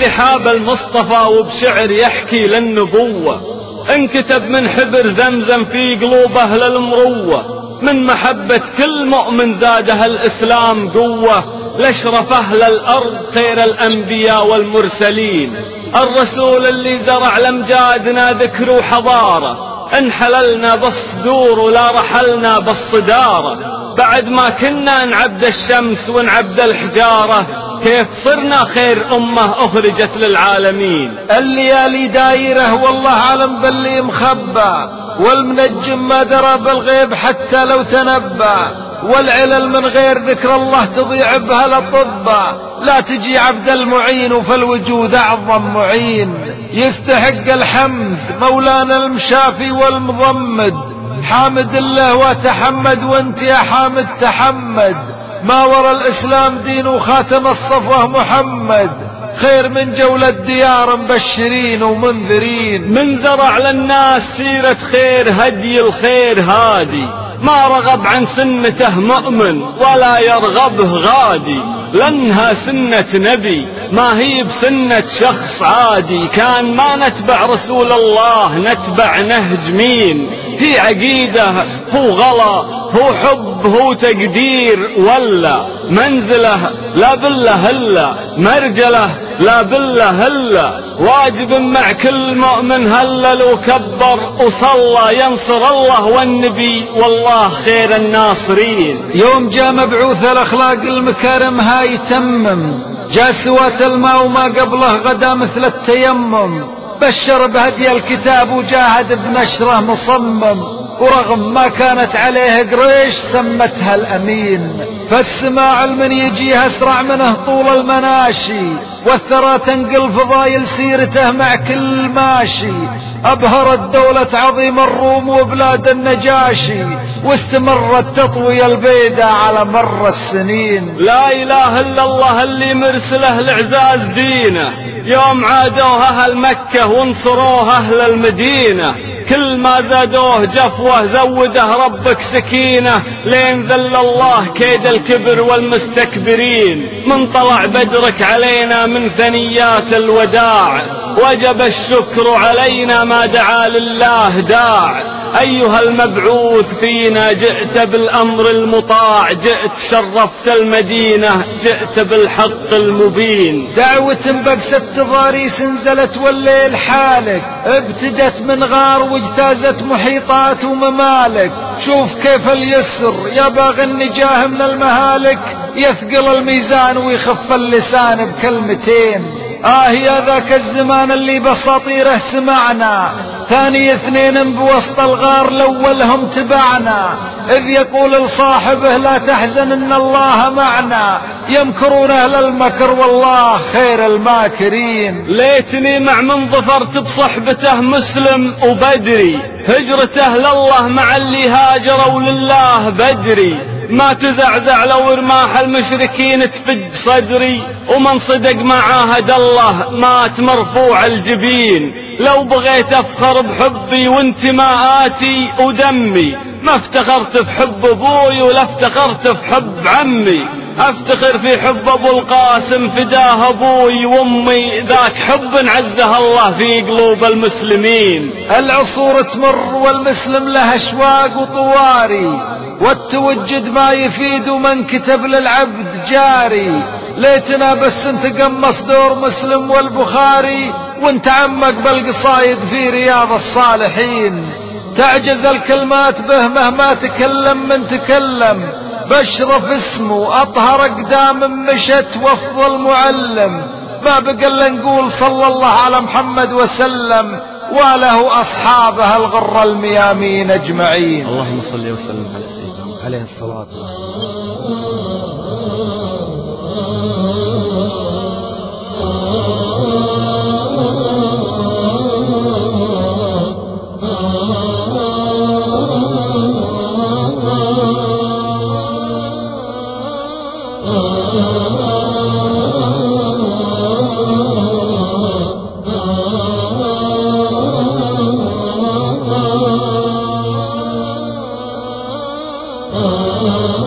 رحاب المصطفى وبشعر يحكي للنبوة، انكتب من حبر زمزم في قلوب أهل المروة، من محبة كل مؤمن زادها الإسلام قوة، لاشرف أهل الأرض خير الأنبياء والمرسلين، الرسول اللي زرع لمجادنا ذكر وحضارة، انحللنا بالصدور ولا رحلنا بالصدارة، بعد ما كنا نعبد الشمس ونعبد الحجارة، كيف صرنا خير أمة أخرجت للعالمين. الليالي دايرة والله علم باللي مخبى، والمنجم ما درى بالغيب حتى لو تنبى، والعلل من غير ذكر الله تضيع بها الأطباء، لا تجي عبد المعين فالوجود أعظم معين، يستحق الحمد مولانا المشافي والمضمد، حامد الله وتحمد وانت يا حامد تحمد، ما ورى الإسلام دين وخاتم الصفوة محمد، خير من جولة ديار مبشرين ومنذرين، من زرع للناس سيرة خير هدي الخير هادي، ما رغب عن سنته مؤمن ولا يرغبه غادي، لأنها سنة نبي ما هي بسنة شخص عادي، كان ما نتبع رسول الله نتبع نهج مين، هي عقيدة هو غلا هو حب هو تقدير، ولا منزله لا بالله هلا، مرجله لا بالله هلا، واجب مع كل مؤمن هلل وكبر وصلى، ينصر الله والنبي والله خير الناصرين. يوم جاء مبعوث الأخلاق المكارم هاي تمم، جاء سوات الماء وما قبله غدا مثل التيمم، بشر بهدي الكتاب وجاهد بنشره مصمم، ورغم ما كانت عليه قريش سمتها الأمين، فالسماع من يجيه أسرع منه طول المناشي، والثرى تنقل فضايل سيرته مع كل ماشي، أبهرت دولة عظيم الروم وبلاد النجاشي، واستمرت تطوي البيدة على مر السنين. لا إله إلا الله اللي مرسله لإعزاز دينه، يوم عادوه أهل مكة وانصروه أهل المدينة، كل ما زادوه جفوه زوده ربك سكينة، لين ذل الله كيد الكبر والمستكبرين، من طلع بدرك علينا من ثنيات الوداع، وجب الشكر علينا ما دعا لله داع، أيها المبعوث فينا جئت بالأمر المطاع، جئت شرفت المدينة جئت بالحق المبين، دعوة بقست ضاريس نزلت والليل حالك، ابتدت من غار واجتازت محيطات وممالك، شوف كيف اليسر يا باغي النجاه من المهالك، يثقل الميزان ويخف اللسان بكلمتين، يا ذاك الزمان اللي بساطيره سمعنا، ثاني اثنين بوسط الغار الأولهم تبعنا، إذ يقول لصاحبه لا تحزن إن الله معنا، يمكرون أهل المكر والله خير الماكرين. ليتني مع من ظفرت بصحبته مسلم وبدري، هجرته لله مع اللي هاجروا لله بدري، ما تزعزع لو رماح المشركين تفج صدري، ومن صدق ما عاهد الله مات مرفوع الجبين، لو بغيت أفخر بحبي وانتماءاتي ودمي، ما افتخرت في حب أبوي ولا افتخرت في حب عمي، أفتخر في حب أبو القاسم فداه أبوي وأمي، ذاك حب عزه الله في قلوب المسلمين. العصور تمر والمسلم له أشواق وطواري، والتوجد ما يفيد ومن كتب للعبد جاري، ليتنا بس نتقمص دور مسلم والبخاري، ونتعمق بالقصايد في رياض الصالحين، تعجز الكلمات به مهما تكلم من تكلم، بشرف اسمه أطهر أقدام مشت وافضل معلم، ما بقى إلا نقول صلى الله على محمد وسلم، وله أصحابه الغر الميامين أجمعين. اللهم صل وسلم على سيدنا عليه الصلاة والسلام. Oh